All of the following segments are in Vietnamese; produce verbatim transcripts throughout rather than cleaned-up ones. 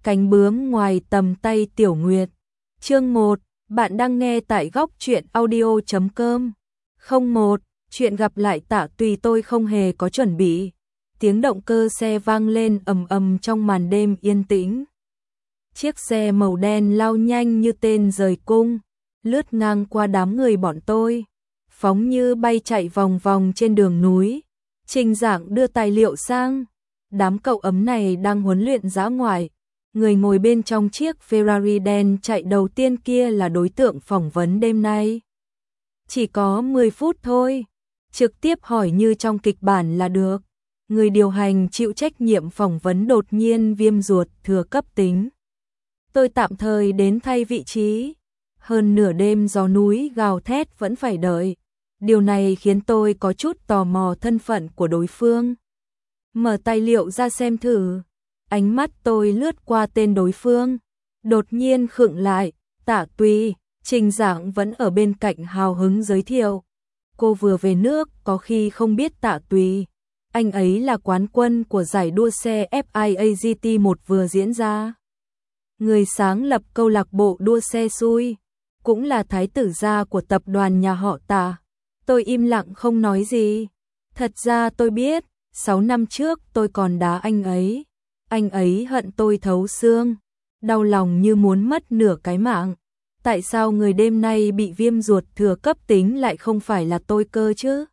cánh bướm ngoài tầm tay Tiểu Nguyệt. Chương một, bạn đang nghe tại góc truyện audio chấm com. Không một, chuyện gặp lại Tạ Tùy tôi không hề có chuẩn bị. Tiếng động cơ xe vang lên ầm ầm trong màn đêm yên tĩnh. Chiếc xe màu đen lao nhanh như tên rời cung, lướt ngang qua đám người bọn tôi, phóng như bay chạy vòng vòng trên đường núi. Trình Giảng đưa tài liệu sang. Đám cậu ấm này đang huấn luyện dã ngoại. Người ngồi bên trong chiếc Ferrari đen chạy đầu tiên kia là đối tượng phỏng vấn đêm nay. Chỉ có mười phút thôi, trực tiếp hỏi như trong kịch bản là được. Người điều hành chịu trách nhiệm phỏng vấn đột nhiên viêm ruột thừa cấp tính. Tôi tạm thời đến thay vị trí. Hơn nửa đêm gió núi gào thét vẫn phải đợi. Điều này khiến tôi có chút tò mò thân phận của đối phương. Mở tài liệu ra xem thử. Ánh mắt tôi lướt qua tên đối phương. Đột nhiên khựng lại. Tạ Tùy. Trình Giảng vẫn ở bên cạnh hào hứng giới thiệu. Cô vừa về nước, có khi không biết Tạ Tùy. Anh ấy là quán quân của giải đua xe ép i a giê tê một vừa diễn ra. Người sáng lập câu lạc bộ đua xe xui. Cũng là thái tử gia của tập đoàn nhà họ Tạ. Tôi im lặng không nói gì. Thật ra tôi biết, sáu năm trước tôi còn đá anh ấy. Anh ấy hận tôi thấu xương, đau lòng như muốn mất nửa cái mạng. Tại sao người đêm nay bị viêm ruột thừa cấp tính lại không phải là tôi cơ chứ?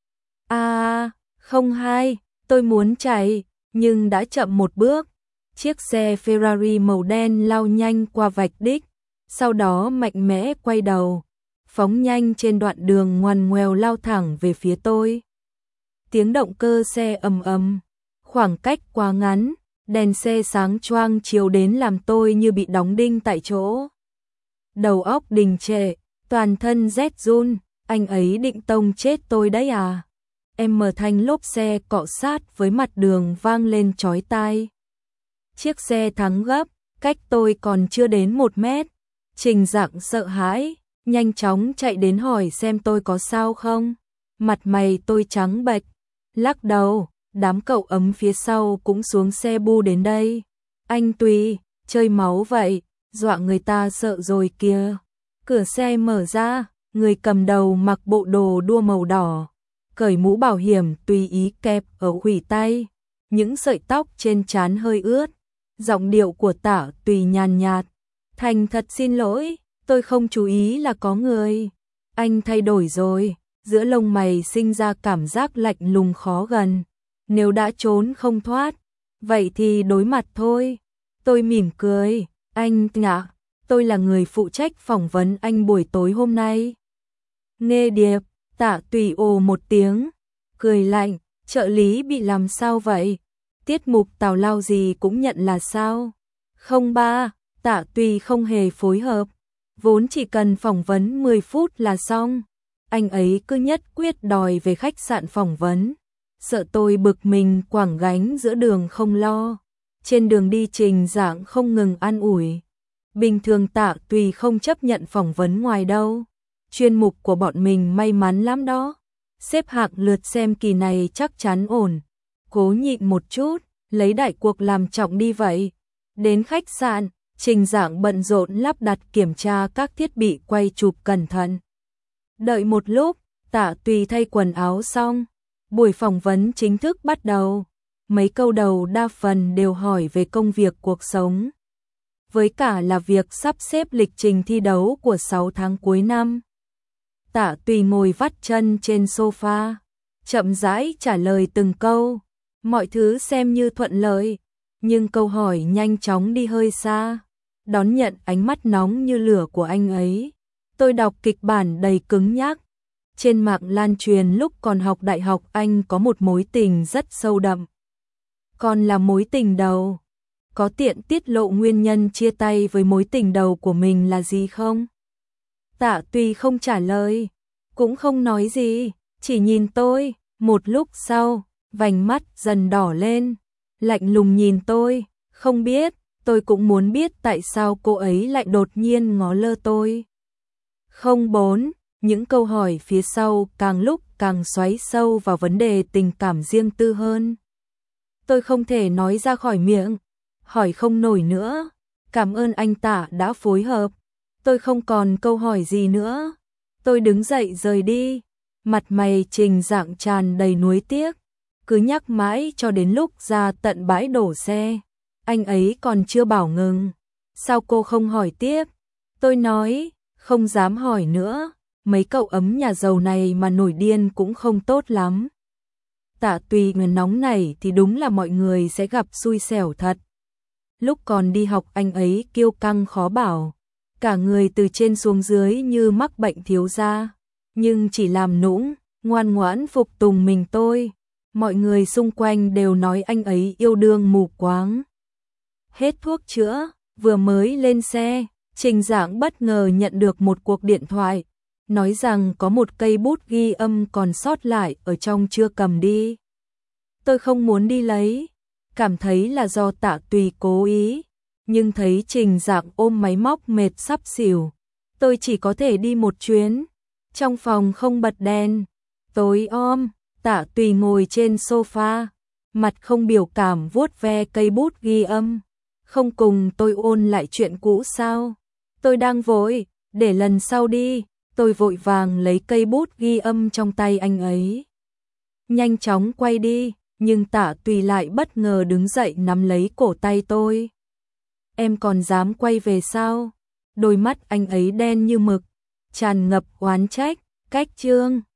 À, không hay, tôi muốn chạy, nhưng đã chậm một bước. Chiếc xe Ferrari màu đen lao nhanh qua vạch đích, sau đó mạnh mẽ quay đầu, phóng nhanh trên đoạn đường ngoằn ngoèo lao thẳng về phía tôi. Tiếng động cơ xe ầm ầm, khoảng cách quá ngắn, đèn xe sáng choang chiếu đến làm tôi như bị đóng đinh tại chỗ. Đầu óc đình trệ, toàn thân rét run, anh ấy định tông chết tôi đấy à? Em mở thanh lốp xe cọ sát với mặt đường vang lên chói tai. Chiếc xe thắng gấp, cách tôi còn chưa đến một mét. Trình Giảng sợ hãi, nhanh chóng chạy đến hỏi xem tôi có sao không. Mặt mày tôi trắng bệch, lắc đầu. Đám cậu ấm phía sau cũng xuống xe bu đến đây. Anh Tùy, chơi máu vậy, dọa người ta sợ rồi kìa. Cửa xe mở ra, người cầm đầu mặc bộ đồ đua màu đỏ, cởi mũ bảo hiểm tùy ý kẹp ở khuỷu tay, những sợi tóc trên trán hơi ướt. Giọng điệu của Tạ Tùy nhàn nhạt, thành thật xin lỗi, tôi không chú ý là có người. Anh thay đổi rồi, giữa lông mày sinh ra cảm giác lạnh lùng khó gần. Nếu đã trốn không thoát, vậy thì đối mặt thôi. Tôi mỉm cười, anh nhạ, tôi là người phụ trách phỏng vấn anh buổi tối hôm nay. Nghe điệp, Tạ Tùy ồ một tiếng, cười lạnh, trợ lý bị làm sao vậy? Tiết mục tào lao gì cũng nhận là sao? Không ba, Tạ Tùy không hề phối hợp, vốn chỉ cần phỏng vấn mười phút là xong. Anh ấy cứ nhất quyết đòi về khách sạn phỏng vấn. Sợ tôi bực mình quẳng gánh giữa đường không lo. Trên đường đi Trình Giảng không ngừng an ủi. Bình thường Tạ Tùy không chấp nhận phỏng vấn ngoài đâu. Chuyên mục của bọn mình may mắn lắm đó. Xếp hạng lượt xem kỳ này chắc chắn ổn. Cố nhịn một chút, lấy đại cuộc làm trọng đi vậy. Đến khách sạn, Trình Giảng bận rộn lắp đặt kiểm tra các thiết bị quay chụp cẩn thận. Đợi một lúc, Tạ Tùy thay quần áo xong. Buổi phỏng vấn chính thức bắt đầu. Mấy câu đầu đa phần đều hỏi về công việc cuộc sống. Với cả là việc sắp xếp lịch trình thi đấu của sáu tháng cuối năm. Tạ Tùy ngồi vắt chân trên sofa, chậm rãi trả lời từng câu. Mọi thứ xem như thuận lợi, nhưng câu hỏi nhanh chóng đi hơi xa. Đón nhận ánh mắt nóng như lửa của anh ấy. Tôi đọc kịch bản đầy cứng nhắc. Trên mạng lan truyền lúc còn học đại học anh có một mối tình rất sâu đậm. Còn là mối tình đầu. Có tiện tiết lộ nguyên nhân chia tay với mối tình đầu của mình là gì không? Tạ Tùy không trả lời, cũng không nói gì, chỉ nhìn tôi. Một lúc sau, vành mắt dần đỏ lên, lạnh lùng nhìn tôi. Không biết, tôi cũng muốn biết tại sao cô ấy lại đột nhiên ngó lơ tôi. Không bốn. Những câu hỏi phía sau càng lúc càng xoáy sâu vào vấn đề tình cảm riêng tư hơn. Tôi không thể nói ra khỏi miệng. hỏi không nổi nữa. Cảm ơn anh Tạ đã phối hợp. Tôi không còn câu hỏi gì nữa. Tôi đứng dậy rời đi. Mặt mày Trình Dạng tràn đầy nuối tiếc. Cứ nhắc mãi cho đến lúc ra tận bãi đổ xe. Anh ấy còn chưa bảo ngừng. Sao cô không hỏi tiếp? Tôi nói, không dám hỏi nữa. Mấy cậu ấm nhà giàu này mà nổi điên cũng không tốt lắm. Tạ Tùy nóng này thì đúng là mọi người sẽ gặp xui xẻo thật. Lúc còn đi học anh ấy kiêu căng khó bảo. Cả người từ trên xuống dưới như mắc bệnh thiếu da. Nhưng chỉ làm nũng, ngoan ngoãn phục tùng mình tôi. Mọi người xung quanh đều nói anh ấy yêu đương mù quáng. Hết thuốc chữa, vừa mới lên xe, Trình Dạng bất ngờ nhận được một cuộc điện thoại. Nói rằng có một cây bút ghi âm còn sót lại ở trong chưa cầm đi. Tôi không muốn đi lấy, cảm thấy là do Tạ Tùy cố ý, nhưng thấy Trình Dạng ôm máy móc mệt sắp xỉu. Tôi chỉ có thể đi một chuyến, trong phòng không bật đèn, tối om, Tạ Tùy ngồi trên sofa, mặt không biểu cảm vuốt ve cây bút ghi âm. Không cùng tôi ôn lại chuyện cũ sao? Tôi đang vội, để lần sau đi. Tôi vội vàng lấy cây bút ghi âm trong tay anh ấy. Nhanh chóng quay đi, nhưng Tạ Tùy lại bất ngờ đứng dậy nắm lấy cổ tay tôi. Em còn dám quay về sao? Đôi mắt anh ấy đen như mực, tràn ngập oán trách, cách chương.